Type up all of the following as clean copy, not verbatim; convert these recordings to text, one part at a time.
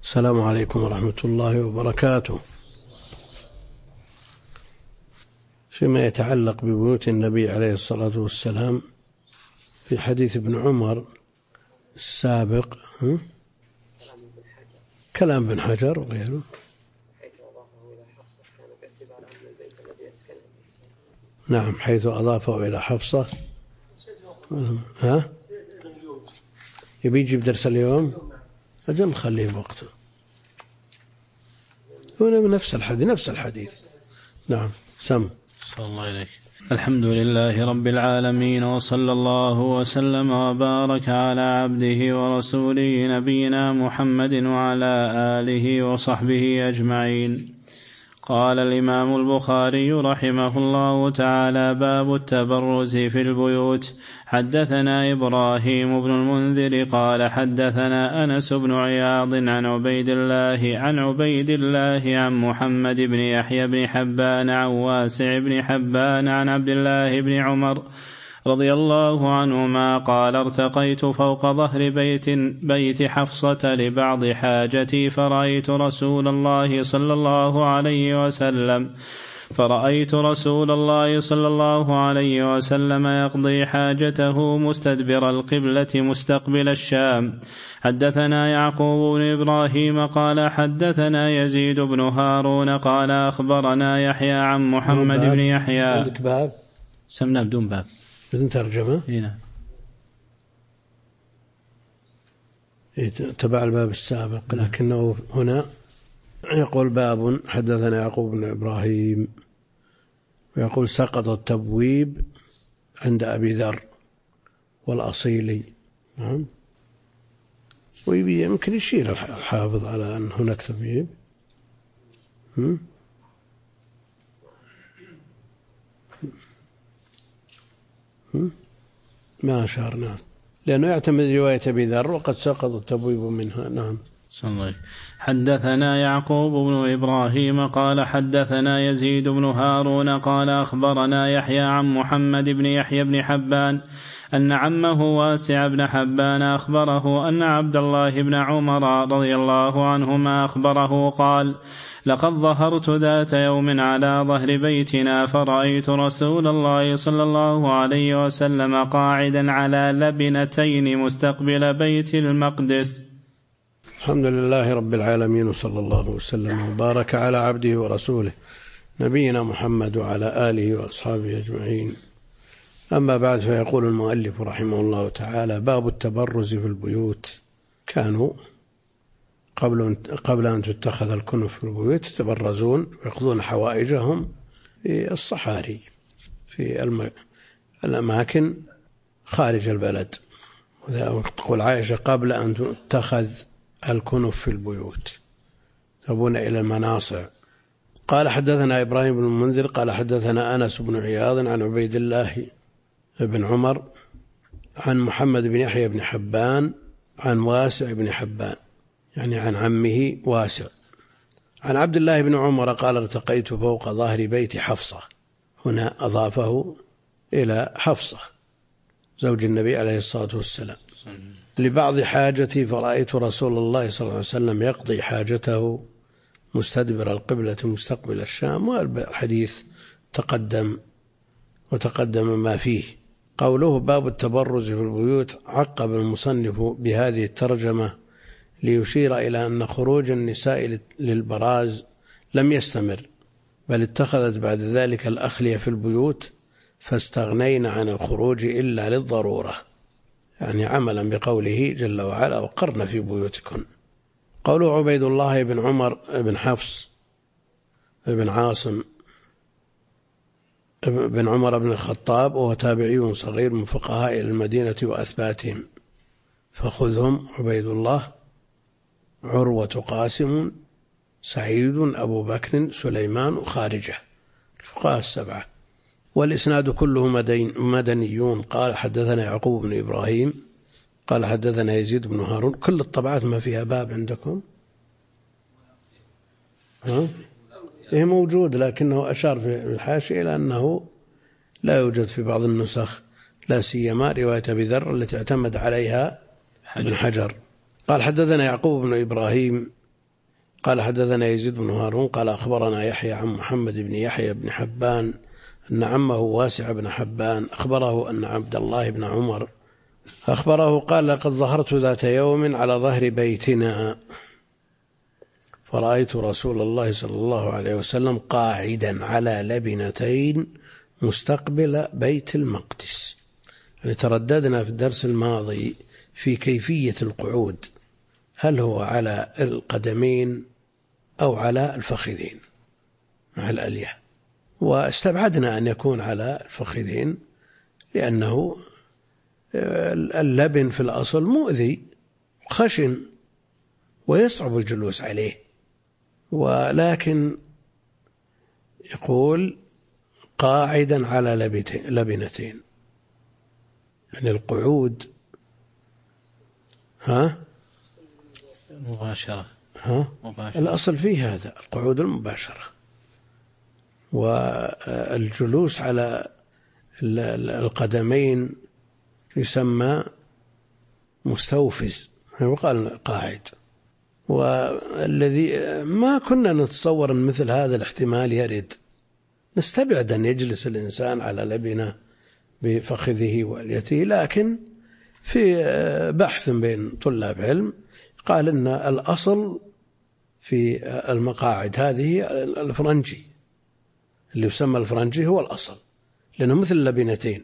السلام عليكم ورحمة الله وبركاته. فيما يتعلق ببيوت النبي عليه الصلاة والسلام في حديث ابن عمر السابق، كلام ابن حجر وغيره. نعم، حيث أضافه إلى حفصة. يبي يجيب درس اليوم، أجل نخليه بوقته. هنا من نفس الحديث. نعم، سم. صلى الله عليك. الحمد لله رب العالمين، وصلى الله وسلم وبارك على عبده ورسوله نبينا محمد وعلى آله وصحبه أجمعين. قال الإمام البخاري رحمه الله تعالى: باب التبرز في البيوت. حدثنا إبراهيم بن المنذر قال حدثنا أنس بن عياض عن عبيد الله عن محمد بن يحيى بن حبان عن واسع بن حبان عن عبد الله بن عمر رضي الله عنهما قال: ارتقيت فوق ظهر بيت حفصة لبعض حاجتي فرأيت رسول الله صلى الله عليه وسلم يقضي حاجته مستدبر القبلة مستقبل الشام. حدثنا يعقوب بن إبراهيم قال حدثنا يزيد بن هارون قال أخبرنا يحيى عن محمد بن يحيى. عندك باب؟ سمنا بدون باب، بدون ترجمة. هنا تبع الباب السابق، لكنه هنا يقول باب حدثنا يعقوب بن إبراهيم، ويقول سقط التبويب عند أبي ذر والأصيلي. نعم، ويمكن يشير الحافظ على أن هناك تبويب. ما أشارنا، لأنه يعتمد رواية أبي ذر وقد سقط التبويب منها. نعم. حدثنا يعقوب بن إبراهيم قال حدثنا يزيد بن هارون قال أخبرنا يحيى عن محمد بن يحيى بن حبان أن عمه واسع بن حبان أخبره أن عبد الله بن عمر رضي الله عنهما أخبره قال: لقد ظهرت ذات يوم على ظهر بيتنا فرأيت رسول الله صلى الله عليه وسلم قاعدا على لبنتين مستقبل بيت المقدس. الحمد لله رب العالمين، وصلى الله وسلم وبارك على عبده ورسوله نبينا محمد وعلى آله وأصحابه أجمعين. أما بعد، فيقول المؤلف رحمه الله تعالى: باب التبرز في البيوت. كانوا قبل أن تتخذ الكنف في البيوت يتبرزون ويقضون حوائجهم في الصحاري، في الأماكن خارج البلد. تقول عائشة: قبل أن تتخذ الكنف في البيوت تبون إلى المناصع. قال حدثنا إبراهيم بن المنذر قال حدثنا أنس بن عياض عن عبيد الله بن عمر عن محمد بن يحيى بن حبان عن واسع بن حبان، يعني عن عمه واسع، عن عبد الله بن عمر قال: ارتقيت فوق ظهر بيت حفصة. هنا أضافه إلى حفصة زوج النبي عليه الصلاة والسلام لبعض حاجتي فرأيت رسول الله صلى الله عليه وسلم يقضي حاجته مستدبر القبلة مستقبل الشام. والحديث تقدم ما فيه. قوله باب التبرز في البيوت، عقب المصنف بهذه الترجمة ليشير إلى أن خروج النساء للبراز لم يستمر، بل اتخذت بعد ذلك الأخلية في البيوت فاستغنين عن الخروج إلا للضرورة، يعني عملا بقوله جل وعلا: وقرن في بيوتكن. قوله عبيد الله بن عمر بن حفص بن عاصم بن عمر بن الخطاب، وهو تابعي صغير من فقهاء المدينة وأثباتهم، فخذهم: عبيد الله، عروة، قاسم، سعيد، أبو بكر، سليمان، وخارجة، الفقهاء السبعة. والإسناد كله مدنيون. قال حدثنا يعقوب بن إبراهيم قال حدثنا يزيد بن هارون. كل الطبعات ما فيها باب عندكم؟ إيه موجود، لكنه أشار في الحاشية إلى أنه لا يوجد في بعض النسخ، لا سيما رواية أبي ذر التي اعتمد عليها ابن حجر. قال حدثنا يعقوب بن إبراهيم قال حدثنا يزيد بن هارون قال أخبرنا يحيى عن محمد بن يحيى بن حبان أن عمه واسع بن حبان أخبره أن عبد الله بن عمر أخبره قال لقد ظهرت ذات يوم على ظهر بيتنا فرأيت رسول الله صلى الله عليه وسلم قاعدا على لبنتين مستقبل بيت المقدس. يعني ترددنا في الدرس الماضي في كيفية القعود، هل هو على القدمين أو على الفخذين مع الألية، واستبعدنا أن يكون على الفخذين لأنه اللبن في الأصل مؤذي خشن ويصعب الجلوس عليه، ولكن يقول قاعدا على لبنتين، يعني القعود مباشرة. الأصل فيه هذا القعود المباشرة، والجلوس على القدمين يسمى مستوفز وقال قاعد. والذي ما كنا نتصور أن مثل هذا الاحتمال يرد، نستبعد أن يجلس الإنسان على لبنة بفخذه واليته، لكن في بحث بين طلاب علم قال إن الأصل في المقاعد هذه الفرنجي، اللي يسمى الفرنجي هو الأصل لأنه مثل اللبنتين.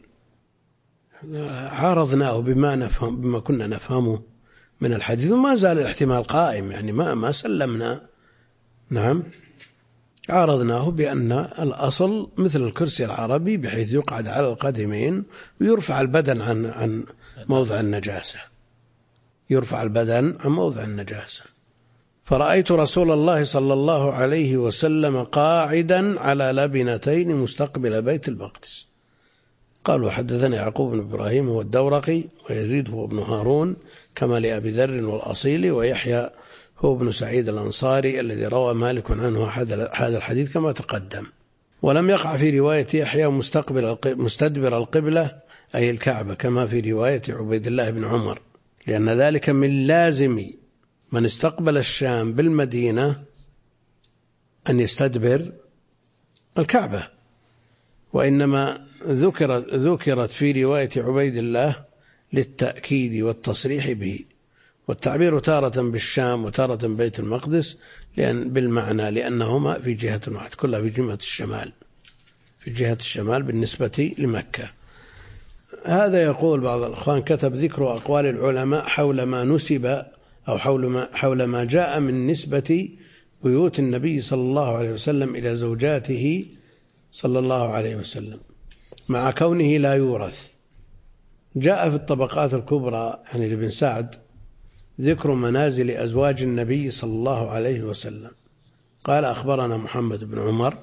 عارضناه بما كنا نفهمه من الحديث، وما زال الاحتمال قائم، يعني ما سلمنا. نعم، عارضناه بأن الأصل مثل الكرسي العربي بحيث يقعد على القدمين ويرفع البدن عن موضع النجاسة، يرفع البدن عن موضع النجاسة. فرأيت رسول الله صلى الله عليه وسلم قاعدا على لبنتين مستقبل بيت المقدس. قالوا حدثنا يعقوب بن إبراهيم هو الدورقي، ويزيد هو ابن هارون كما لأبي ذر والأصيلي، ويحيى هو ابن سعيد الأنصاري الذي روى مالك عنه هذا الحديث كما تقدم. ولم يقع في رواية يحيى مستدبر القبلة أي الكعبة كما في رواية عبيد الله بن عمر، لأن ذلك من لازم من استقبل الشام بالمدينة أن يستدبر الكعبة، وإنما ذكرت في رواية عبيد الله للتأكيد والتصريح به، والتعبير تارة بالشام وتارة بيت المقدس بالمعنى لأنهما في جهة واحد، كلها في جهة الشمال، في جهة الشمال بالنسبة لمكة. هذا يقول بعض الأخوان كتب ذكر أقوال العلماء حول ما نسب أو حول ما جاء من نسبة بيوت النبي صلى الله عليه وسلم إلى زوجاته صلى الله عليه وسلم مع كونه لا يورث. جاء في الطبقات الكبرى يعني لابن سعد ذكر منازل أزواج النبي صلى الله عليه وسلم. قال أخبرنا محمد بن عمر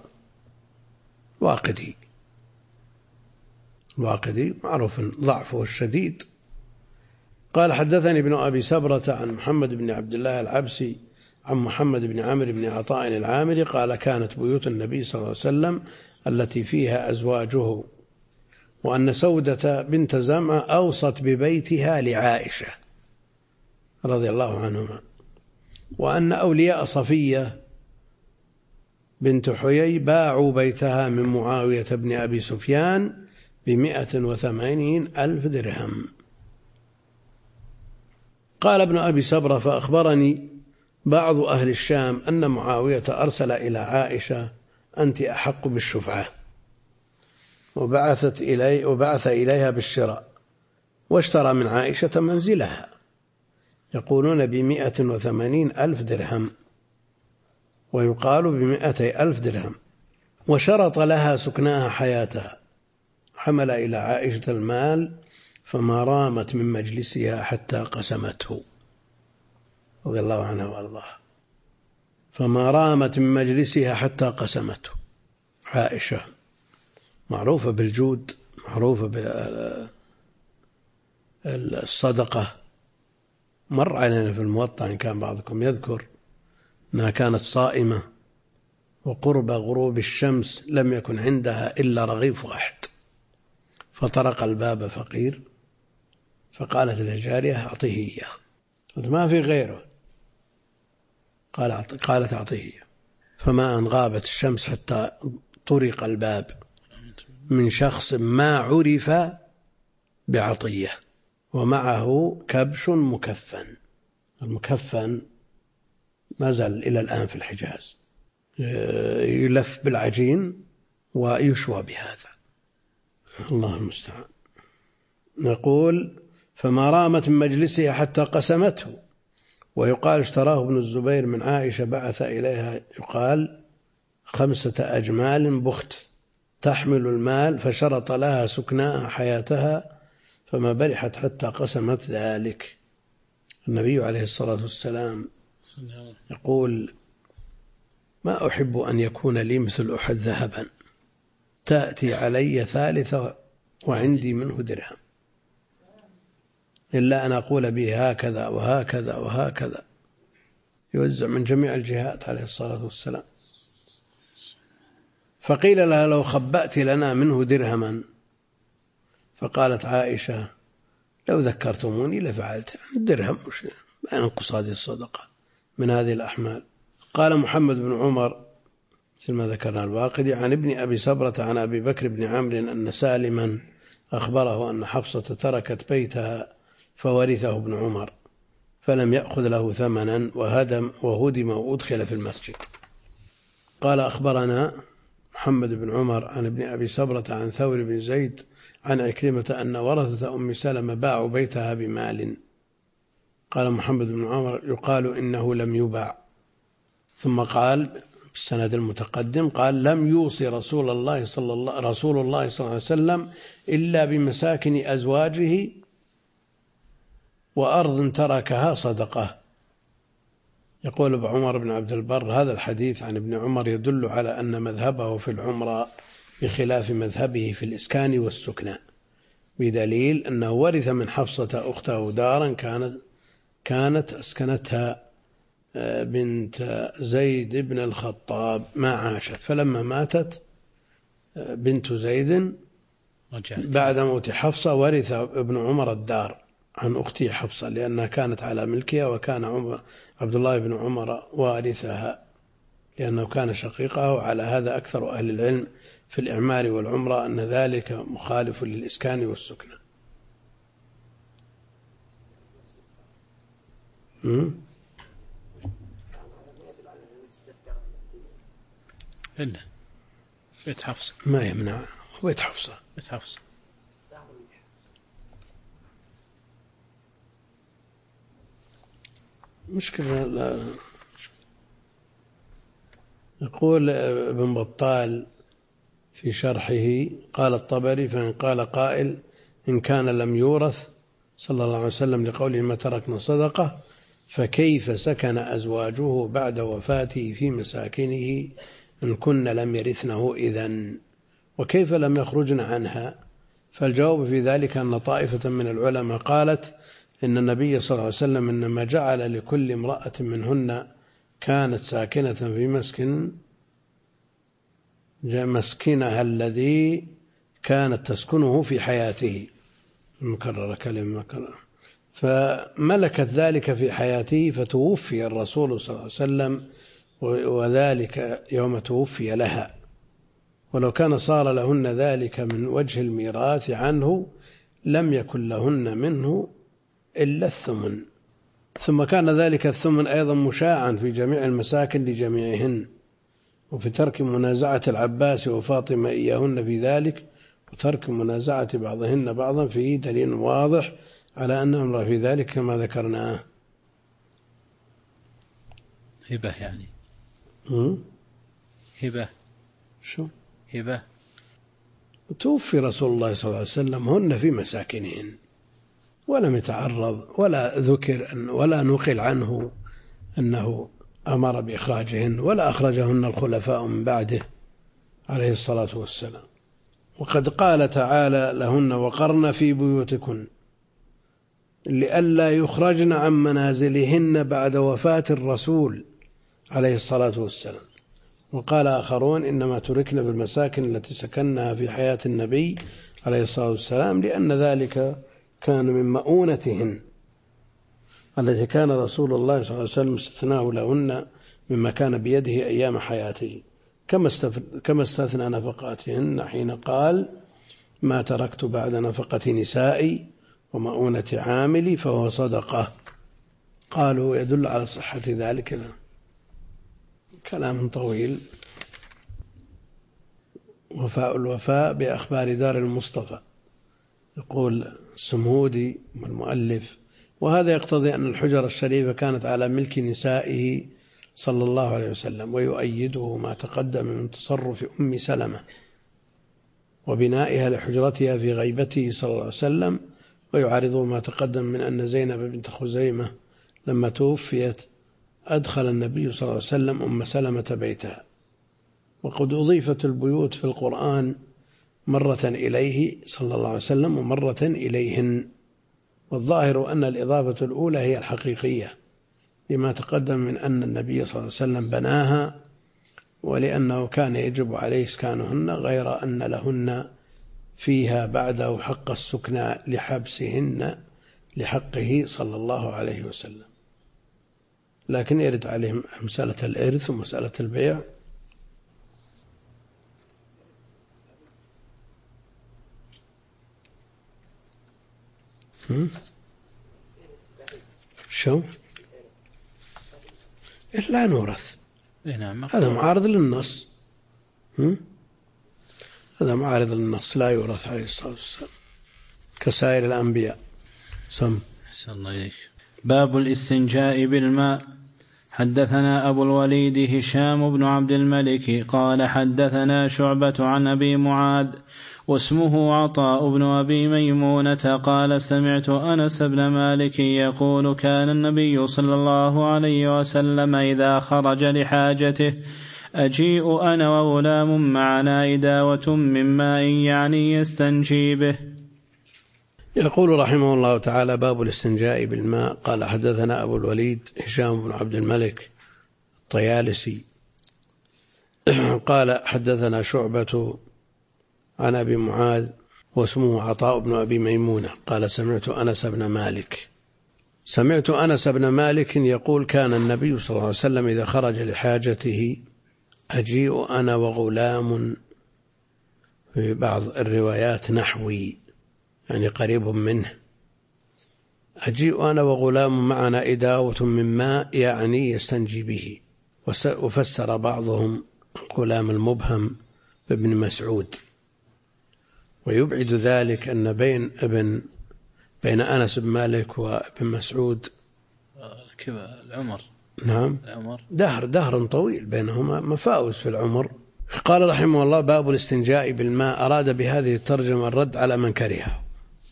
واقدي معروف ضعفه الشديد. قال حدثني ابن أبي سبرة عن محمد بن عبد الله العبسي عن محمد بن عمرو بن عطاء العامري قال كانت بيوت النبي صلى الله عليه وسلم التي فيها أزواجه، وأن سودة بنت زمعة أوصت ببيتها لعائشة رضي الله عنهما، وأن أولياء صفية بنت حيي باعوا بيتها من معاوية بن أبي سفيان ب180,000 درهم. قال ابن أبي سبرة فأخبرني بعض أهل الشام أن معاوية أرسل إلى عائشة أنت أحق بالشفعة، وبعث إليها بالشراء، واشترى من عائشة منزلها يقولون ب180,000 درهم ويقال ب200,000 درهم، وشرط لها سكناها حياتها، حمل إلى عائشة المال فما رامت من مجلسها حتى قسمته رضي الله عنها وارضاها، فما رامت من مجلسها حتى قسمته. عائشة معروفة بالجود، معروفة بالصدقة، مر علينا في الموطأ إن كان بعضكم يذكر أنها كانت صائمة وقرب غروب الشمس لم يكن عندها إلا رغيف واحد، فطرق الباب فقير فقالت للجارية أعطيه إياه، ما في غيره، قالت أعطيه. فما أن غابت الشمس حتى طرق الباب من شخص ما عرف بعطية ومعه كبش مكفن. المكفن ما زال إلى الآن في الحجاز، يلف بالعجين ويشوى بهذا، الله المستعان. نقول فما رامت من مجلسها حتى قسمته. ويقال اشتراه ابن الزبير من عائشة، بعث إليها يقال 5 أجمال بخت تحمل المال، فشرط لها سكناها حياتها فما برحت حتى قسمت ذلك. النبي عليه الصلاة والسلام يقول ما أحب أن يكون لي مثل أحد ذهبا تأتي علي 3 وعندي منه درهم، إلا أن أقول به هكذا وهكذا وهكذا، يوزع من جميع الجهات عليه الصلاة والسلام. فقيل لها لو خبأت لنا منه درهما، فقالت عائشة لو ذكرتموني لفعلت. الدرهم ما ينقص هذه الصدقة من هذه الأحمال. قال محمد بن عمر مثل ما ذكرنا الواقدي عن ابن أبي سبرة عن أبي بكر بن عمرو أن سالما أخبره أن حفصة تركت بيتها فورثه ابن عمر فلم يأخذ له ثمنا وهدم وأدخل في المسجد. قال أخبرنا محمد بن عمر عن ابن أبي سبرة عن ثور بن زيد عن عكرمة أن ورثة أم سلمة باعوا بيتها بمال. قال محمد بن عمر يقال إنه لم يباع. ثم قال بالسند المتقدم قال لم يوصي رسول الله صلى الله عليه وسلم إلا بمساكن أزواجه وأرض تركها صدقة. يقول ابن عمر بن عبد البر هذا الحديث عن ابن عمر يدل على أن مذهبه في العمرة بخلاف مذهبه في الإسكان والسكنى، بدليل أنه ورث من حفصة أخته دارا كانت أسكنتها بنت زيد بن الخطاب ما عاشت، فلما ماتت بنت زيد بعد موت حفصة ورث ابن عمر الدار عن أخته حفصة لأنها كانت على ملكها، وكان عبد الله بن عمر وارثها لأنه كان شقيقه. وعلى هذا أكثر أهل العلم في الإعمار والعمرة أن ذلك مخالف للإسكان والسكنى. إلا بيت حفصة ما يمنع بيت حفصة. بيت حفصة مشكلة. لا. يقول ابن بطال في شرحه قال الطبري فإن قال قائل إن كان لم يورث صلى الله عليه وسلم لقوله ما تركنا صدقة، فكيف سكن أزواجه بعد وفاته في مساكنه إن كن لم يرثنه إذن، وكيف لم يخرجن عنها؟ فالجواب في ذلك أن طائفة من العلماء قالت إن النبي صلى الله عليه وسلم إنما جعل لكل امرأة منهن كانت ساكنة في مسكنها الذي كانت تسكنه في حياته، مكرر كلمة مكرر، فملكت ذلك في حياته فتوفي الرسول صلى الله عليه وسلم وذلك يوم توفي لها، ولو كان صار لهن ذلك من وجه الميراث عنه لم يكن لهن منه إلا الثمن. ثم كان ذلك الثمن أيضا مشاعا في جميع المساكن لجميعهن، وفي ترك منازعة العباس وفاطمة إياهن في ذلك، وترك منازعة بعضهن بعضا فيه دليل واضح على أن أمر في ذلك كما ذكرناه. هبة يعني هبة شو هبة توفي رسول الله صلى الله عليه وسلم هن في مساكنهن ولم يتعرض ولا ذكر ولا نقل عنه أنه أمر بإخراجهن ولا أخرجهن الخلفاء من بعده عليه الصلاة والسلام. وقد قال تعالى لهن وقرن في بيوتكن لئلا يخرجن عن منازلهن بعد وفاة الرسول عليه الصلاة والسلام. وقال آخرون إنما تركن بالمساكن التي سكنها في حياة النبي عليه الصلاة والسلام لأن ذلك كان من مؤونتهن. التي كان رسول الله صلى الله عليه وسلم استثناه لهن مما كان بيده أيام حياته، كما استثنى نفقاتهن حين قال: ما تركت بعد نفقة نسائي ومؤونة عاملي فهو صدقة. قالوا يدل على صحة ذلك. كلام طويل. وفاء الوفاء بأخبار دار المصطفى، يقول السمودي والمؤلف: وهذا يقتضي أن الحجر الشريفة كانت على ملك نسائه صلى الله عليه وسلم، ويؤيده ما تقدم من تصرف أم سلمة وبنائها لحجرتها في غيبته صلى الله عليه وسلم، ويعارضه ما تقدم من أن زينب بنت خزيمة لما توفيت أدخل النبي صلى الله عليه وسلم أم سلمة بيتها. وقد أضيفت البيوت في القرآن مرة إليه صلى الله عليه وسلم ومرة إليهن، والظاهر أن الإضافة الأولى هي الحقيقية لما تقدم من أن النبي صلى الله عليه وسلم بناها، ولأنه كان يجب عليه إسكانهن، غير أن لهن فيها بعده حق السكنى لحبسهن لحقه صلى الله عليه وسلم. لكن يرد عليهم مسألة الإرث ومسألة البيع. شو؟ لا نورث. هذا معارض للنص. هذا معارض للنص، لا يورث عليه الصلاة والسلام كسائر الأنبياء. باب الاستنجاء بالماء. حدثنا أبو الوليد هشام بن عبد الملك قال حدثنا شعبة عن أبي معاذ واسمه عطاء بن أبي ميمونة قال سمعت أنس بن مالك يقول كان النبي صلى الله عليه وسلم إذا خرج لحاجته أجيء أنا وغلام معنا إداوة من ماء يعني يستنجي به. يقول رحمه الله تعالى: باب الاستنجاء بالماء. قال حدثنا أبو الوليد هشام بن عبد الملك الطيالسي قال حدثنا شعبة عن أبي معاذ واسمه عطاء بن أبي ميمونة قال سمعت أنس بن مالك يقول كان النبي صلى الله عليه وسلم إذا خرج لحاجته أجيء أنا وغلام، في بعض الروايات نحوي يعني قريب منه، أجيء أنا وغلام معنا إداوة من ماء يعني يستنجي به. وفسر بعضهم غلام المبهم بابن مسعود، ويبعد ذلك أن بين أنس بن مالك وابن مسعود العمر. نعم، دهر طويل بينهما، مفاوز في العمر. قال رحمه الله: باب الاستنجاء بالماء. أراد بهذه الترجمة الرد على من كرهه.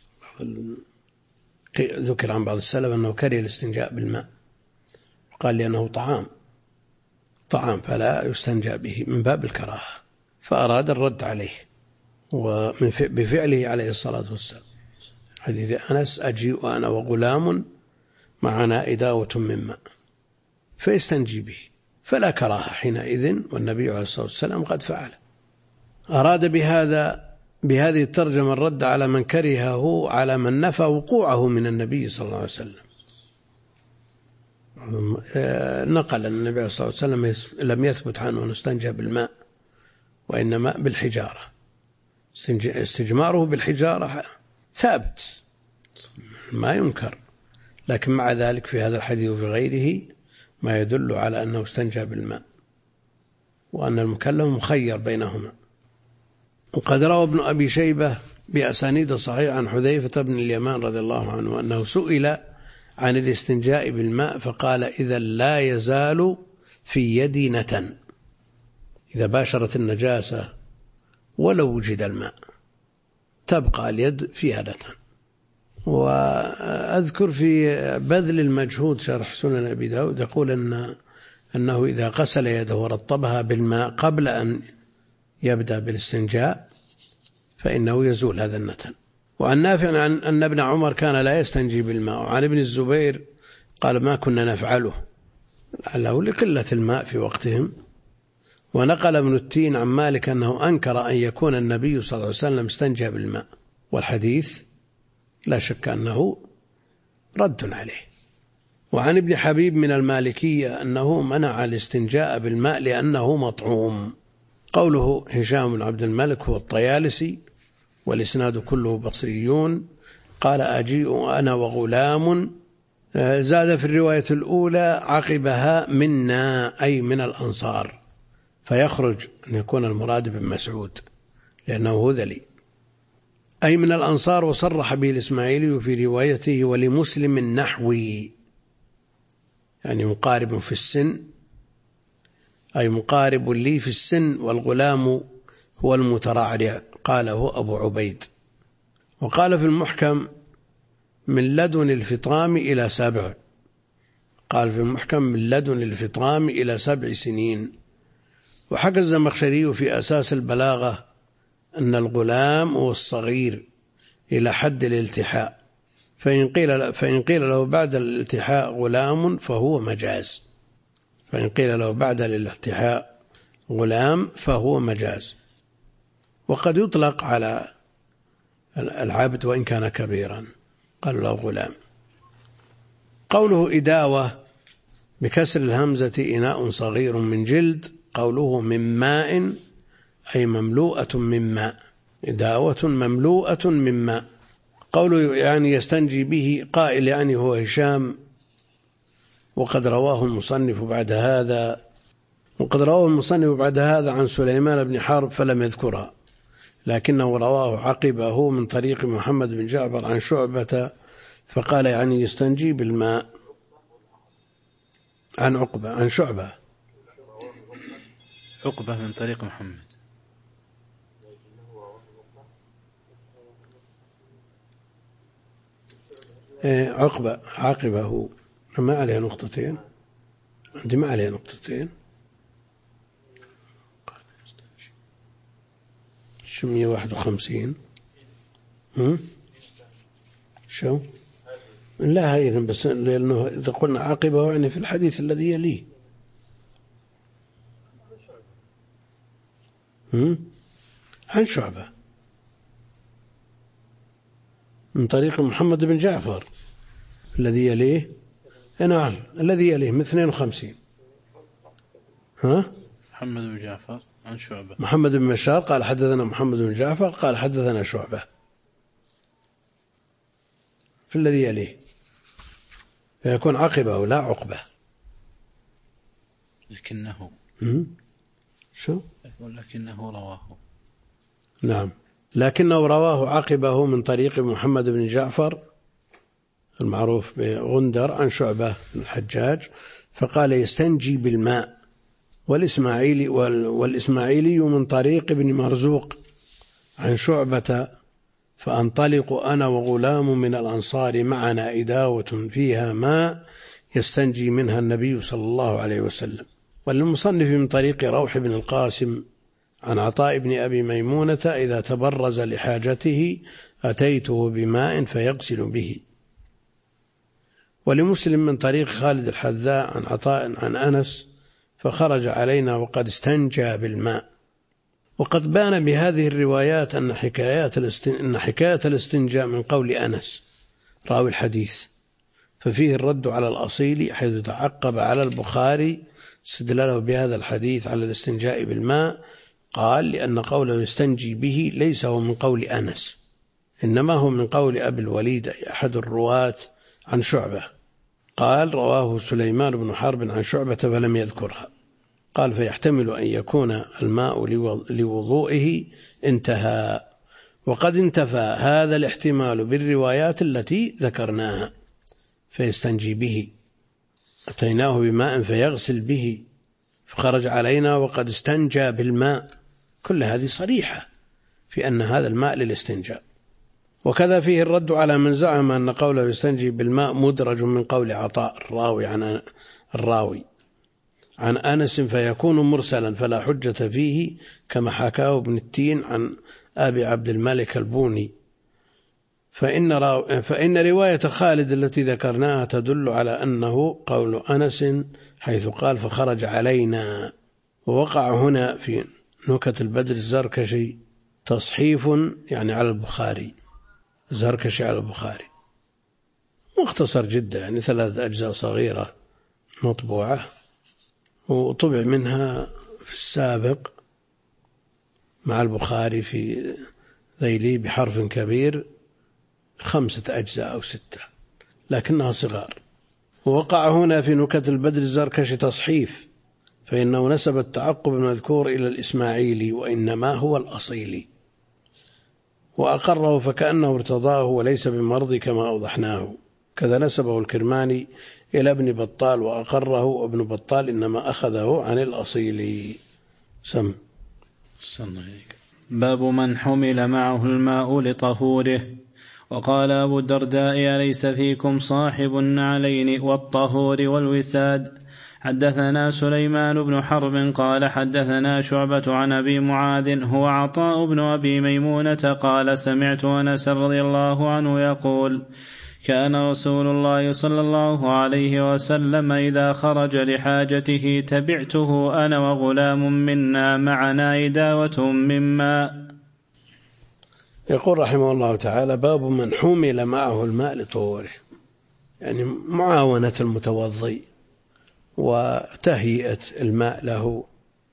ذكر عن بعض السلف أنه كره الاستنجاء بالماء، قال لأنه طعام فلا يستنجى به من باب الكراهة، فأراد الرد عليه بفعله عليه الصلاة والسلام. حديث أنس: أجيء أنا وغلام معنا إداوة من ماء فيستنجي به، فلا كراهة حينئذ، والنبي عليه الصلاة والسلام قد فعل. أراد بهذه الترجمة الرد على من كرهه، على من نفى وقوعه من النبي صلى الله عليه وسلم. نقل النبي عليه الصلاة والسلام لم يثبت عنه أن استنجى بالماء، وإنما بالحجارة. استجماره بالحجارة ثابت ما ينكر، لكن مع ذلك في هذا الحديث وفي غيره ما يدل على أنه استنجى بالماء، وأن المكلف مخير بينهما. وقد روى ابن أبي شيبة بأسانيد صحيحة عن حذيفة بن اليمان رضي الله عنه أنه سئل عن الاستنجاء بالماء فقال: إذا لا يزال في يدي نتن، إذا باشرت النجاسة ولو وجد الماء تبقى اليد فيها نتن. وأذكر في بذل المجهود شرح سنن أبي داود يقول أنه إذا غسل يده ورطبها بالماء قبل أن يبدأ بالاستنجاء فإنه يزول هذا النتن. وعن نافع أن ابن عمر كان لا يستنجي بالماء. وعن ابن الزبير قال: ما كنا نفعله، لعله لقلة الماء في وقتهم. ونقل ابن التين عن مالك أنه أنكر أن يكون النبي صلى الله عليه وسلم استنجى بالماء، والحديث لا شك أنه رد عليه، وعن ابن حبيب من المالكية أنه منع الاستنجاء بالماء لأنه مطعوم. قوله هشام بن عبد الملك هو الطيالسي والإسناد كله بصريون. قال أجيء أنا وغلام، زاد في الرواية الأولى عقبها منا أي من الأنصار، فيخرج أن يكون المراد بن مسعود لأنه هذلي أي من الأنصار. وصرح به الإسماعيلي في روايته ولمسلم نحوي، يعني مقارب في السن، أي مقارب لي في السن، والغلام هو المترعرع، قاله أبو عبيد. وقال في المحكم من لدن الفطام إلى 7، قال في المحكم من لدن الفطام إلى 7 سنين. وحكى الزمخشري في أساس البلاغة أن الغلام هو الصغير إلى حد الالتحاء، فإن قيل له بعد الالتحاء غلام فهو مجاز، فإن قيل له بعد الالتحاء غلام فهو مجاز. وقد يطلق على العبد وإن كان كبيرا، قالوا له غلام. قوله إداوة بكسر الهمزة إناء صغير من جلد، قوله من ماء أي مملوءة من ماء، إداوة مملوءة من ماء. قوله يعني يستنجي به، قائل يعني هو هشام، وقد رواه المصنف بعد هذا عن سليمان بن حرب فلم يذكرها، لكنه رواه عقبه من طريق محمد بن جعفر عن شعبة، فقال يعني يستنجي بالماء عن عقبة عن شعبة. عقبة من طريق محمد، عقبه ما عليه نقطتين، عندي ما عليه نقطتين. 151 شو لا هي بس لأنه إذا قلنا عقبه يعني في الحديث الذي يليه عن شعبة من طريق محمد بن جعفر الذي يليه، نعم الذي يليه من 52. محمد بن جعفر عن شعبة، محمد بن بشار قال حدثنا محمد بن جعفر قال حدثنا شعبة في الذي يليه، فيكون عقبه لا عقبة. لكنه شو لكنه رواه، نعم لكنه رواه عقبه من طريق محمد بن جعفر المعروف بغندر عن شعبة بن الحجاج، فقال يستنجي بالماء. والإسماعيلي من طريق ابن مرزوق عن شعبة فأنطلق أنا وغلام من الأنصار معنا إداوة فيها ماء يستنجي منها النبي صلى الله عليه وسلم. وللمصنف من طريق روح بن القاسم عن عطاء بن أبي ميمونة إذا تبرز لحاجته أتيته بماء فيغسل به. ولمسلم من طريق خالد الحذاء عن عطاء عن أنس فخرج علينا وقد استنجى بالماء. وقد بان بهذه الروايات أن حكاية الاستنجاء من قول أنس راوي الحديث، ففيه الرد على الأصيل حيث تعقب على البخاري استدلاله بهذا الحديث على الاستنجاء بالماء، قال لأن قوله يستنجي به ليس هو من قول أنس، إنما هو من قول أبي الوليد أحد الرواة عن شعبة، قال رواه سليمان بن حرب عن شعبة فلم يذكرها، قال فيحتمل أن يكون الماء لوضوئه انتهى. وقد انتفى هذا الاحتمال بالروايات التي ذكرناها، فيستنجي به أتيناه بماء فيغسل به فخرج علينا وقد استنجى بالماء، كل هذه صريحة في أن هذا الماء للاستنجاء. وكذا فيه الرد على من زعم أن قوله يستنجي بالماء مدرج من قول عطاء الراوي عن أنس فيكون مرسلا فلا حجة فيه، كما حكاه ابن التين عن أبي عبد الملك البوني. فإن رواية خالد التي ذكرناها تدل على أنه قول أنس حيث قال فخرج علينا. ووقع هنا في نكت البدر الزركشي تصحيف يعني على البخاري، زركشي على البخاري، مختصر جدا، يعني 3 أجزاء صغيرة مطبوعة، وطبع منها في السابق مع البخاري في ذيلي بحرف كبير 5 أجزاء أو 6، لكنها صغار. ووقع هنا في نكت البدر الزركشي تصحيف، فإنه نسب التعقب المذكور إلى الإسماعيلي وإنما هو الأصيلي، وأقره فكأنه ارتضاه وليس بمرضي كما أوضحناه. كذا نسبه الكرماني إلى ابن بطال وأقره ابن بطال إنما أخذه عن الأصيلي. سم. باب من حمل معه الماء لطهوره. وقال أبو الدرداء: أليس فيكم صاحب النعلين والطهور والوساد؟ حدثنا سليمان بن حرب قال حدثنا شعبة عن أبي معاذ هو عطاء بن أبي ميمونة قال سمعت أنس رضي الله عنه يقول: كان رسول الله صلى الله عليه وسلم إذا خرج لحاجته تبعته أنا وغلام منا معنا إداوة من ماء. يقول رحمه الله تعالى: باب من حمل معه الماء لطهوره، يعني معاونة المتوضي وتهيئة الماء له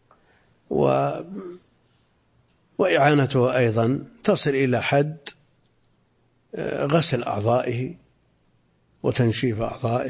وإعانته أيضا تصل إلى حد غسل أعضائه وتنشيف أعضائه،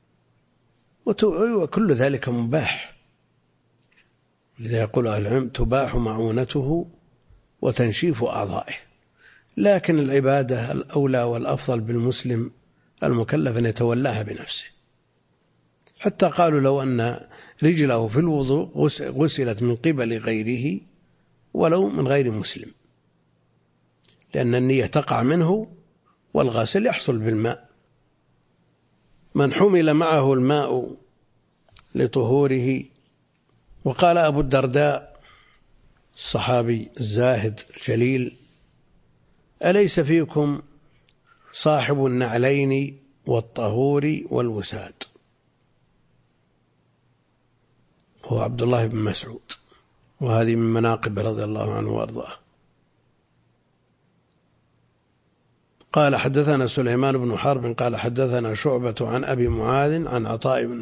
وكل ذلك مباح. لذا يقول أهل العلم: تباح معونته وتنشيف أعضائه. لكن العبادة الأولى والأفضل بالمسلم المكلف أن يتولاها بنفسه، حتى قالوا لو أن رجله في الوضوء غسلت من قبل غيره ولو من غير مسلم، لأن النية تقع منه والغسل يحصل بالماء. من حمل معه الماء لطهوره. وقال أبو الدرداء الصحابي الزاهد الجليل: أليس فيكم صاحب النعلين والطهور والوساد؟ هو عبد الله بن مسعود، وهذه من مناقب رضي الله عنه وارضاه. قال حدثنا سليمان بن حرب قال حدثنا شعبة عن أبي معاذ عن عطاء بن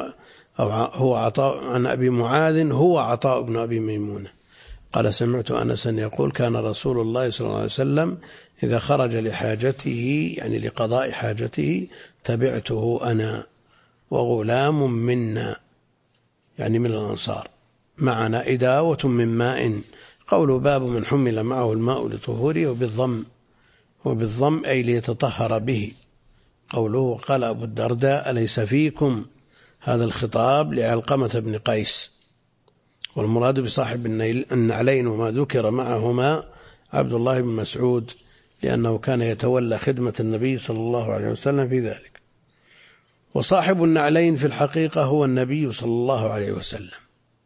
هو عطاء بن أبي ميمونة قال سمعت أنسا يقول: كان رسول الله صلى الله عليه وسلم إذا خرج لحاجته، يعني لقضاء حاجته، تبعته أنا وغلام منا، يعني من الأنصار، معنا إداوة من ماء. قول باب من حمل معه الماء لطهوره وبالضم أي ليتطهر به. قوله قال أبو الدرداء: أليس فيكم؟ هذا الخطاب لعلقمة بن قيس، والمراد بصاحب النعلين وما ذكر معهما عبد الله بن مسعود، لأنه كان يتولى خدمة النبي صلى الله عليه وسلم في ذلك. وصاحب النعلين في الحقيقة هو النبي صلى الله عليه وسلم،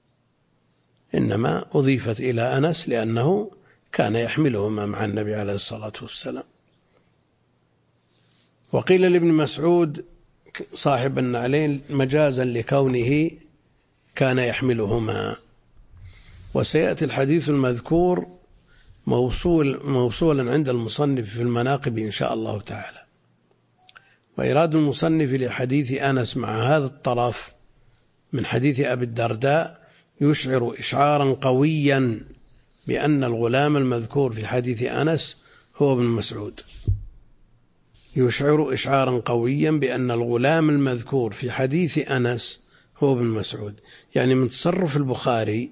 إنما أضيفت إلى أنس لأنه كان يحملهما مع النبي عليه الصلاة والسلام. وقيل لابن مسعود صاحب النعلين مجازا لكونه كان يحملهما. وسيأتي الحديث المذكور موصولا عند المصنف في المناقب إن شاء الله تعالى. وإراد المصنف لحديث أنس مع هذا الطرف من حديث أبي الدرداء يشعر إشعارا قويا بأن الغلام المذكور في حديث أنس هو ابن مسعود. يشعر إشعارا قويا بأن الغلام المذكور في حديث أنس هو ابن مسعود، يعني من تصرف البخاري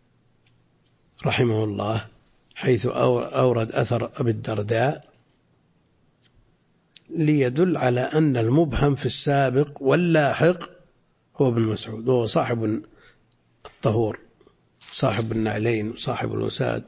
رحمه الله حيث أورد أثر أبي الدرداء ليدل على أن المبهم في السابق واللاحق هو ابن مسعود، وهو صاحب الطهور، صاحب النعلين، صاحب الوساد.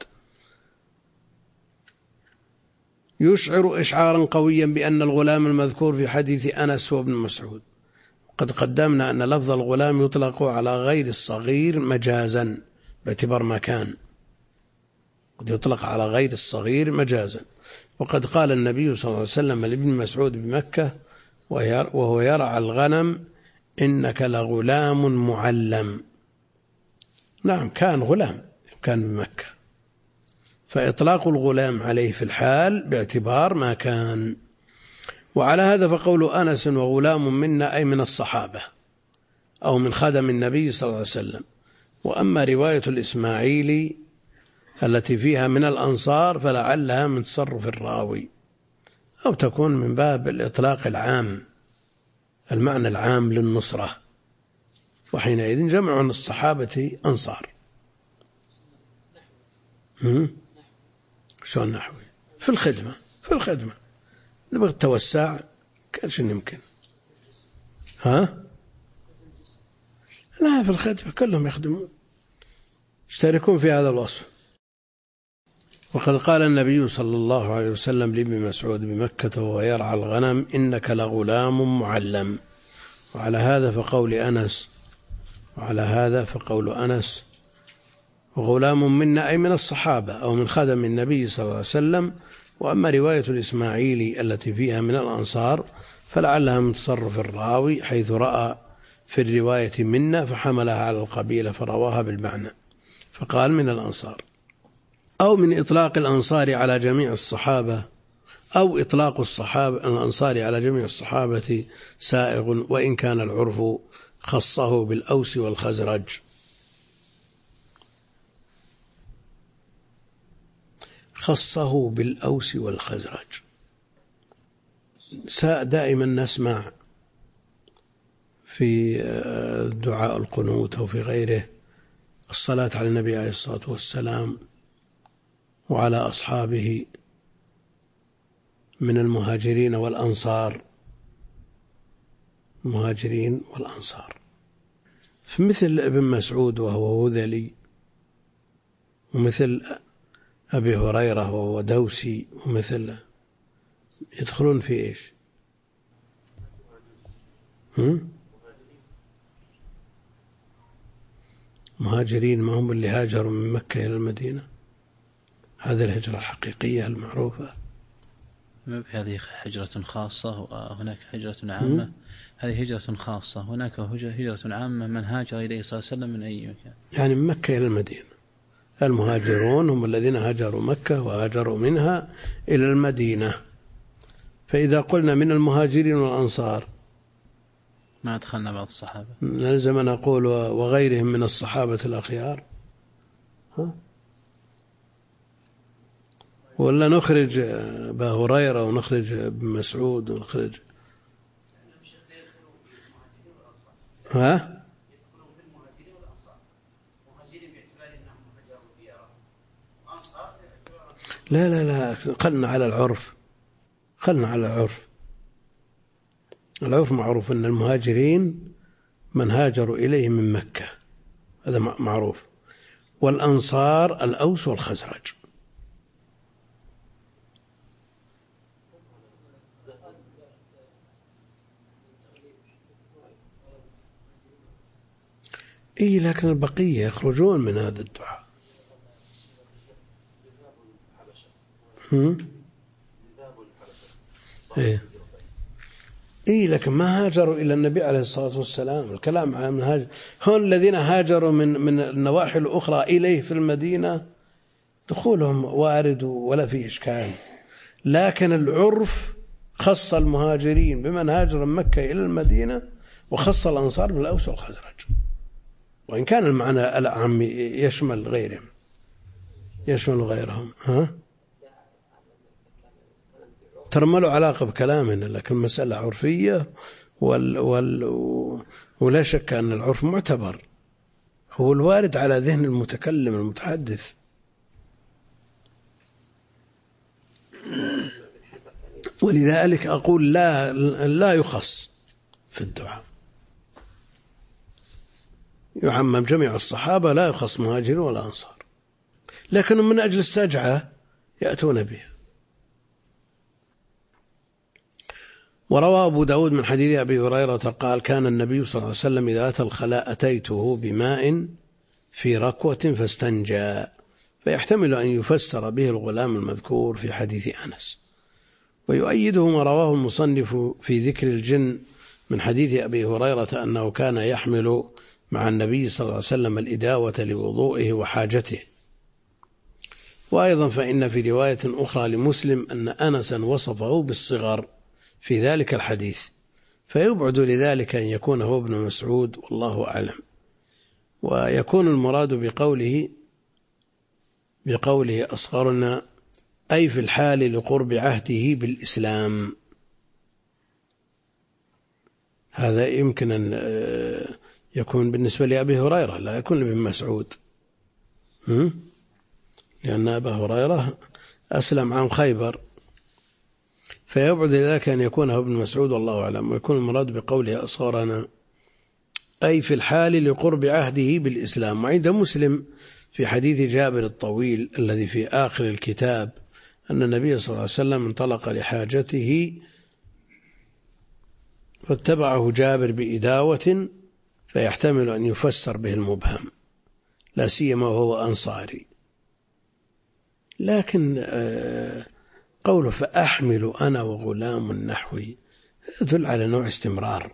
يشعر إشعارا قويا بأن الغلام المذكور في حديث أنس هو ابن مسعود. قد قدمنا أن لفظ الغلام يطلق على غير الصغير مجازا باعتبار مكان، قد يطلق على غير الصغير مجازا. وقد قال النبي صلى الله عليه وسلم لابن مسعود بمكة وهو يرعى الغنم: إنك لغلام معلم. نعم، كان غلام، كان بمكة، فإطلاق الغلام عليه في الحال باعتبار ما كان. وعلى هذا فقول أنس وغلام منا أي من الصحابة أو من خدم النبي صلى الله عليه وسلم. وأما رواية الإسماعيلي التي فيها من الأنصار فلعلها من تصرف الراوي أو تكون من باب الإطلاق العام، المعنى العام للنصرة، وحينئذ جمع الصحابة أنصار. شو النحوي؟ في الخدمة نبغى التوسع كانش يمكن. ها؟ لا، في الخدمة كلهم يخدمون، يشتركون في هذا الوصف. وقد قال النبي صلى الله عليه وسلم لابن مسعود بمكة وهو يرعى الغنم: إنك لغلام معلم. وعلى هذا فقول أنس وغلام منا أي من الصحابة أو من خدم النبي صلى الله عليه وسلم. وأما رواية الإسماعيلي التي فيها من الأنصار فلعلها من تصرف الراوي، حيث رأى في الرواية منا فحملها على القبيلة فرواها بالمعنى فقال من الأنصار، أو من إطلاق الأنصار على جميع الصحابة، أو إطلاق الأنصار على جميع الصحابة سائغ، وإن كان العرف خصه بالأوس والخزرج. دائما نسمع في دعاء القنوت أو في غيره الصلاة على النبي عليه الصلاة والسلام وعلى أصحابه من المهاجرين والأنصار، فمثل ابن مسعود وهو هذلي، ومثل أبي هريرة وهو دوسي، ومثل يدخلون في إيش؟ مهاجرين ما هم اللي هاجروا من مكة إلى المدينة، هذه الهجرة الحقيقية المعروفة. هذه هجرة خاصة وهناك هجرة عامة. هذه هجرة خاصة، هناك هجرة عامة من هاجر إليه صلى الله عليه وسلم من أي مكان، يعني من مكة إلى المدينة. المهاجرون هم الذين هاجروا مكة وهاجروا منها إلى المدينة. فإذا قلنا من المهاجرين والأنصار ما أدخلنا بعض الصحابة، نلزم نقول وغيرهم من الصحابة الأخيار، ولا نخرج أبا هريرة ونخرج ابن مسعود ونخرج لا قلنا على العرف. العرف معروف أن المهاجرين من هاجروا إليه من مكة، هذا معروف، والأنصار الأوس والخزرج. لكن البقية يخرجون من هذا الدعاء. لكن ما هاجروا إلى النبي عليه الصلاة والسلام. الكلام عن هاجر، هون الذين هاجروا من النواحي الأخرى إليه في المدينة دخولهم وارد ولا فيه إشكال، لكن العرف خص المهاجرين بمن هاجر من مكة إلى المدينة، وخص الأنصار بالأوس والخزرج، وإن كان المعنى الأعم يشمل غيرهم. ترى ما له علاقة بكلامنا، لكن مسألة عرفية، ولا شك أن العرف معتبر، هو الوارد على ذهن المتكلم المتحدث. ولذلك أقول لا يخص في الدعاء، يعمم جميع الصحابة، لا يخص مهاجرين ولا أنصار، لكن من أجل السجعة يأتون بها. وروى أبو داود من حديث أبي هريرة قال: كان النبي صلى الله عليه وسلم إذا أتى الخلاء أتيته بماء في ركوة فاستنجى، فيحتمل أن يفسر به الغلام المذكور في حديث أنس. ويؤيده ما رواه المصنف في ذكر الجن من حديث أبي هريرة أنه كان يحمل مع النبي صلى الله عليه وسلم الإداوة لوضوئه وحاجته. وأيضا فإن في رواية أخرى لمسلم أن أنسا وصفه بالصغر في ذلك الحديث، فيبعد لذلك أن يكون هو ابن مسعود، والله أعلم. ويكون المراد بقوله أصغرنا أي في الحال لقرب عهده بالإسلام. هذا يمكن أن يكون بالنسبة لأبي هريرة، لا يكون لابن مسعود، لأن أبا هريرة أسلم عن خيبر، فيبعد لذلك أن يكون ابن مسعود، والله أعلم. ويكون المراد بقوله أصغرنا أي في الحال لقرب عهده بالإسلام. وعند مسلم في حديث جابر الطويل الذي في آخر الكتاب أن النبي صلى الله عليه وسلم انطلق لحاجته فاتبعه جابر بإداوة، فيحتمل أن يفسر به المبهم، لا سيما وهو أنصاري. لكن قوله فأحمل أنا وغلام نحوي يدل على نوع استمرار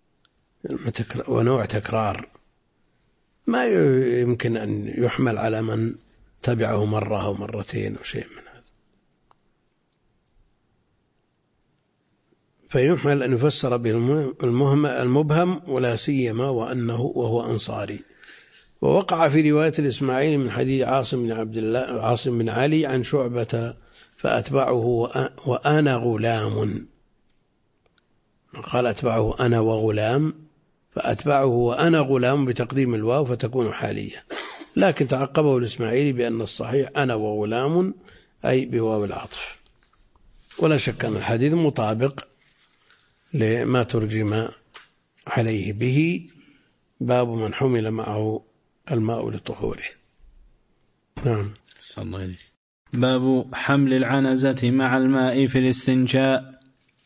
ونوع تكرار، ما يمكن أن يحمل على من تبعه مرة أو مرتين أو شيء من هذا. فيحمل أن يفسر بالمبهم، ولا سيما وهو أنصاري. ووقع في رواية الإسماعيلي من حديث عاصم بن علي عن شعبة فأتبعه وأنا غلام، قال أتبعه أنا وغلام، فأتبعه وأنا غلام بتقديم الواو فتكون حالية، لكن تعقبه الإسماعيلي بأن الصحيح أنا وغلام أي بواو العطف. ولا شك أن الحديث مطابق لما ترجم عليه به باب من حمل معه الماء لطهوره. نعم. باب حمل العنزة مع الماء في الاستنجاء.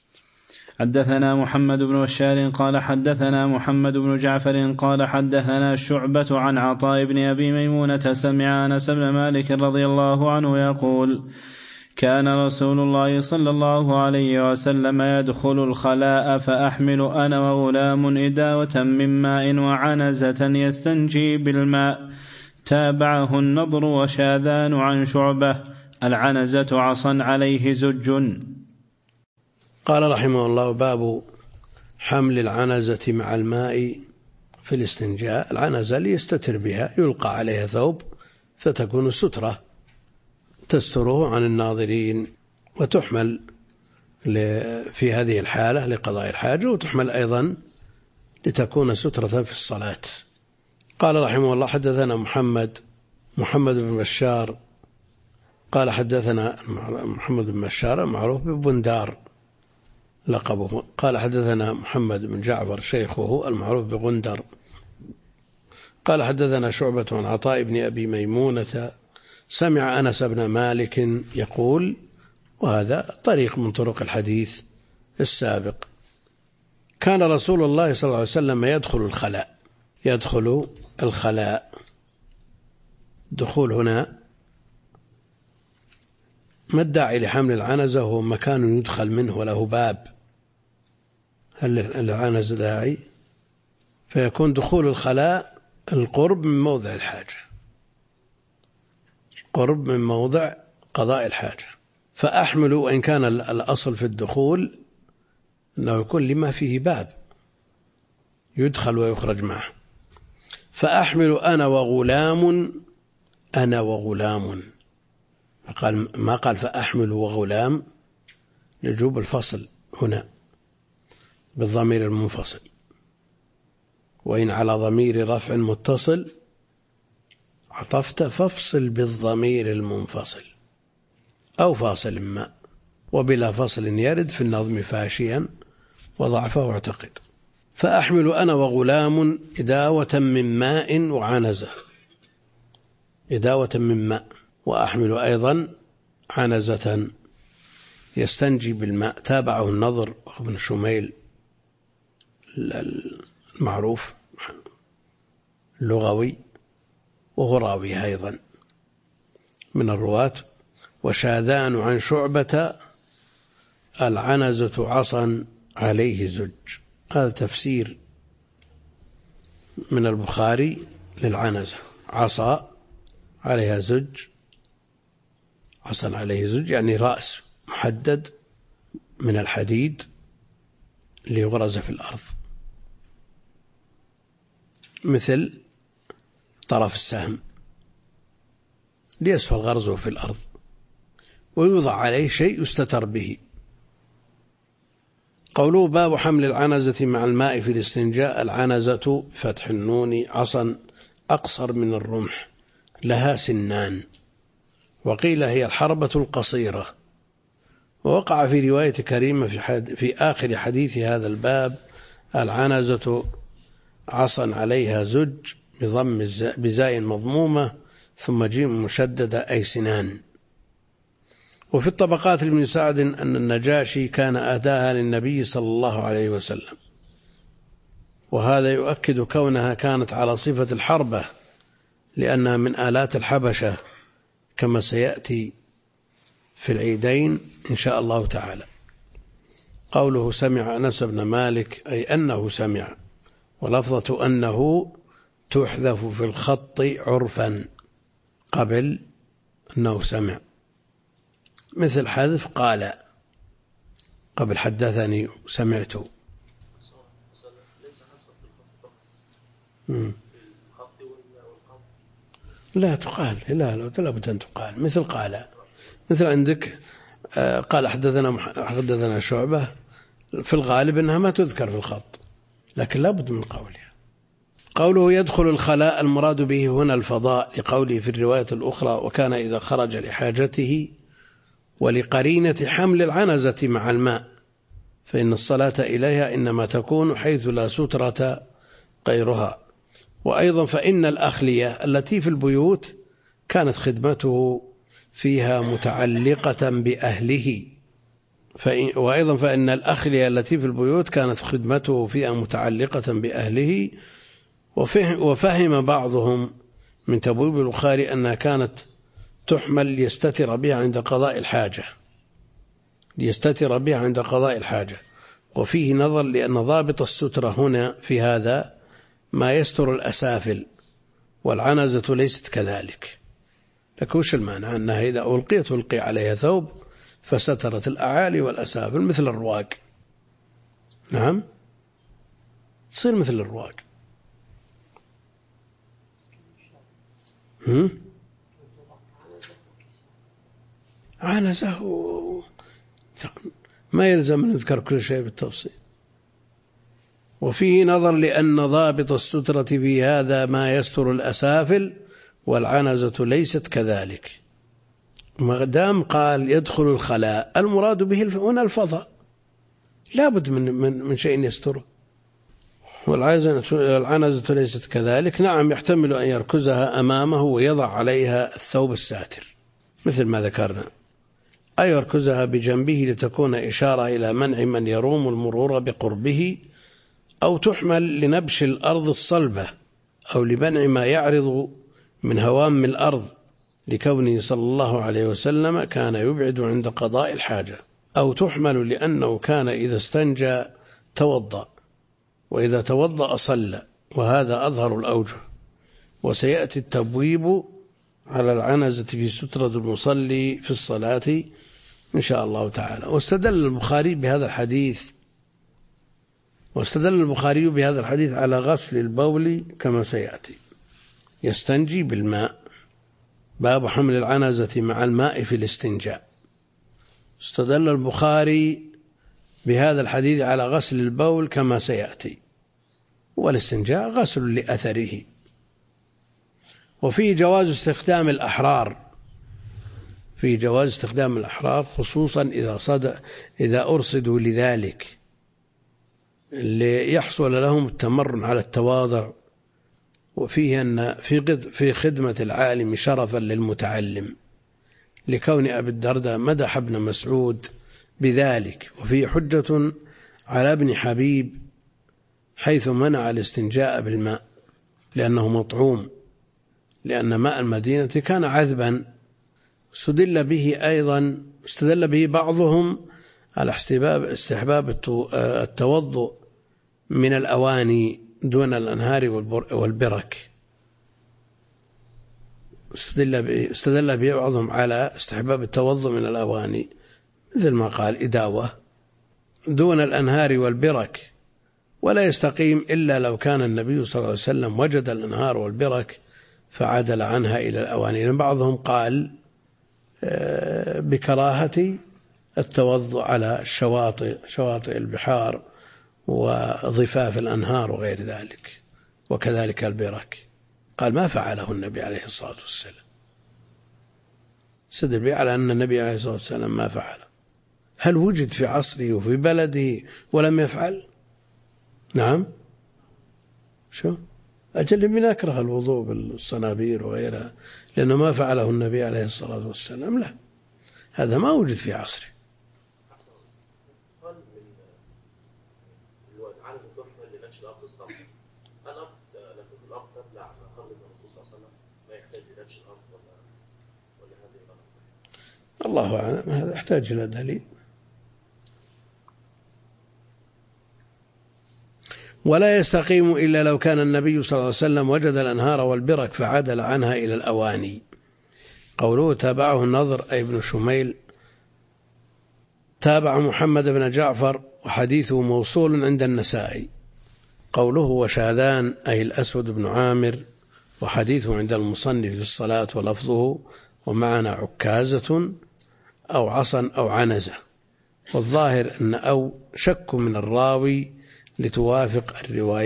حدثنا محمد بن بشار قال حدثنا محمد بن جعفر قال حدثنا شعبة عن عطاء بن أبي ميمونة سمع أنس بن مالك رضي الله عنه يقول كان رسول الله صلى الله عليه وسلم يدخل الخلاء فأحمل أنا وغلام إداوة من ماء وعنزة يستنجي بالماء. تابعه النضر وشاذان عن شعبة. العنزة عصا عليه زج. قال رحمه الله باب حمل العنزة مع الماء في الاستنجاء. العنزة ليستتر بها، يلقى عليها ثوب فتكون سترة تستره عن الناظرين، وتحمل في هذه الحالة لقضاء الحاجة، وتحمل أيضا لتكون سترة في الصلاة. قال رحمه الله حدثنا محمد بن بشار قال حدثنا محمد بن بشار معروف ببندار لقبه، قال حدثنا محمد بن جعفر شيخه المعروف بغندر، قال حدثنا شعبة عن عطاء بن أبي ميمونة سمع أنس بن مالك يقول، وهذا طريق من طرق الحديث السابق. كان رسول الله صلى الله عليه وسلم يدخل الخلاء. دخول هنا ما الداعي لحمل العنزة؟ هو مكان يدخل منه وله باب، هل العنزة داعي؟ فيكون دخول الخلاء القرب من موضع الحاجة، قرب من موضع قضاء الحاجة. فأحمل، وإن كان الأصل في الدخول أنه يكون لما فيه باب يدخل ويخرج معه. فأحمل أنا وغلام ما قال فأحمل وغلام لجوب الفصل هنا بالضمير المنفصل، وإن على ضمير رفع متصل عطفت فافصل بالضمير المنفصل أو فاصل ما، وبلا فصل يرد في النظم فاشيا وضعفه اعتقد. فأحمل أنا وغلام إداوة من ماء وعنزة، إداوة من ماء، وأحمل أيضا عنزة يستنجي بالماء. تابعه النضر وابن شميل المعروف اللغوي، وهو راوي أيضا من الرواة. وشاذان عن شعبة العنزة عصا عليه زج. هذا تفسير من البخاري للعنزة، عصا عليها زج، عصا عليه زج يعني رأس محدد من الحديد ليغرز في الأرض، مثل طرف السهم ليسهل غرزه في الأرض، ويوضع عليه شيء يستتر به. قوله باب حمل العنزة مع الماء في الاستنجاء. العنزة بفتح النون عصا أقصر من الرمح لها سنان، وقيل هي الحربة القصيرة. ووقع في رواية كريمة في آخر حديث هذا الباب العنزة عصا عليها زج بضم بزاء مضمومة ثم جيم مشددة أي سنان. وفي الطبقات لابن سعد أن النجاشي كان أهداها للنبي صلى الله عليه وسلم، وهذا يؤكد كونها كانت على صفة الحربة لأنها من آلات الحبشة كما سيأتي في العيدين إن شاء الله تعالى. قوله سمع أنس بن مالك أي أنه سمع، ولفظة أنه تحذف في الخط عرفا قبل أنه سمع، مثل حذف قال قبل حدثني سمعت. لا تقال، لا بد أن تقال، مثل قال، مثل عندك قال حدثنا شعبة، في الغالب أنها ما تذكر في الخط لكن لا بد من قولها. قوله يدخل الخلاء المراد به هنا الفضاء، لقوله في الرواية الأخرى وكان إذا خرج لحاجته، ولقرينة حمل العنزة مع الماء، فإن الصلاة إليها إنما تكون حيث لا سترة غيرها. وأيضا فإن الأخلية التي في البيوت كانت خدمته فيها متعلقة بأهله، وأيضا فإن الأخلية التي في البيوت كانت خدمته فيها متعلقة بأهله. وفهم بعضهم من تبويب البخاري أنها كانت تحمل ليستتر بها عند قضاء الحاجة، وفيه نظر لأن ضابط السترة هنا في هذا ما يستر الأسافل، والعنزة ليست كذلك. لكن وش المانع أنها إذا ألقي عليها ثوب فسترت الأعالي والأسافل مثل الرواق؟ نعم، تصير مثل الرواق. عنزه ما يلزم أن نذكر كل شيء بالتفصيل. وفيه نظر لأن ضابط السترة في هذا ما يستر الأسافل، والعنزة ليست كذلك. ما دام قال يدخل الخلاء المراد به هنا الفضاء، لا بد من شيء يستره، والعنزة ليست كذلك. نعم، يحتمل أن يركزها أمامه ويضع عليها الثوب الساتر مثل ما ذكرنا، أي يركزها بجنبه لتكون إشارة إلى منع من يروم المرور بقربه، أو تحمل لنبش الأرض الصلبة، أو لمنع ما يعرض من هوام الأرض، لكونه صلى الله عليه وسلم كان يبعد عند قضاء الحاجة. أو تحمل لأنه كان إذا استنجى توضأ، وإذا توضأ صلى، وهذا أظهر الأوجه. وسيأتي التبويب على العنزة في سترة المصلي في الصلاة إن شاء الله تعالى. واستدل البخاري بهذا الحديث على غسل البول كما سيأتي، يستنجي بالماء. باب حمل العنزة مع الماء في الاستنجاء. استدل البخاري بهذا الحديث على غسل البول كما سيأتي، والاستنجاء غسل لأثره. وفيه جواز استخدام الأحرار، خصوصا إذا أرصدوا لذلك ليحصل لهم التمرن على التواضع. وفيه أن في خدمة العالم شرفا للمتعلم، لكون أبي الدرداء مدح ابن مسعود بذلك. وفيه حجة على ابن حبيب حيث منع الاستنجاء بالماء لأنه مطعوم، لأن ماء المدينة كان عذبا. استدل به بعضهم على استحباب التوضؤ من الأواني دون الأنهار والبرك. استدل به بعضهم على استحباب التوضؤ من الأواني، مثل ما قال إداوة دون الأنهار والبرك، ولا يستقيم إلا لو كان النبي صلى الله عليه وسلم وجد الأنهار والبرك فعدل عنها إلى الأواني. يعني بعضهم قال بكراهة التوضؤ على شواطئ البحار وضفاف الأنهار وغير ذلك، وكذلك البرك، قال ما فعله النبي عليه الصلاة والسلام، استدل به على أن النبي عليه الصلاة والسلام ما فعله. هل وجد في عصره وفي بلده ولم يفعل؟ نعم. شو أجل من أكره الوضوء بالصنابير وغيرها لأنه ما فعله النبي عليه الصلاة والسلام، لا، هذا ما وجد في عصره. الله أعلم، هذا يحتاج إلى دليل. ولا يستقيم إلا لو كان النبي صلى الله عليه وسلم وجد الأنهار والبرك فعدل عنها إلى الأواني. قوله تابعه النضر أي ابن شميل، تابع محمد بن جعفر وحديثه موصول عند النسائي. قوله وشاذان أي الأسود بن عامر، وحديثه عند المصنف في الصلاة ولفظه ومعنى عكازة أو عصا أو عنزة. والظاهر أن أو شك من الراوي لتوافق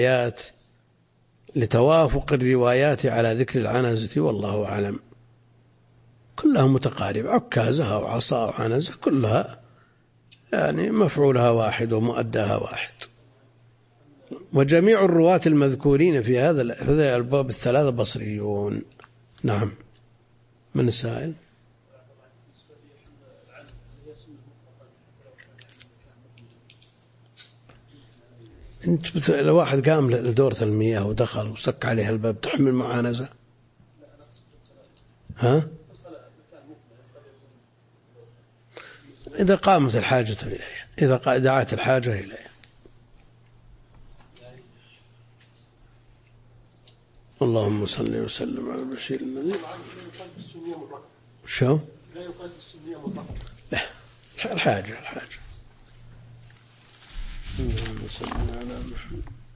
الروايات على ذكر العنزة، والله أعلم. كلها متقاربة، عكازة أو عصا أو عنزة كلها يعني مفعولها واحد ومؤداها واحد. وجميع الرواة المذكورين في هذا الباب الثلاثة بصريون. نعم. من السائل؟ أنت لو واحد قام لدورة المياه ودخل وسك عليها الباب تحمل معانزة؟ ها؟ إذا قامت الحاجة إليها، إذا دعت الحاجة إليها. اللهم صل وسلم على البشير النذير. شو؟ لا، الحاجة. اللهم صل على محمد.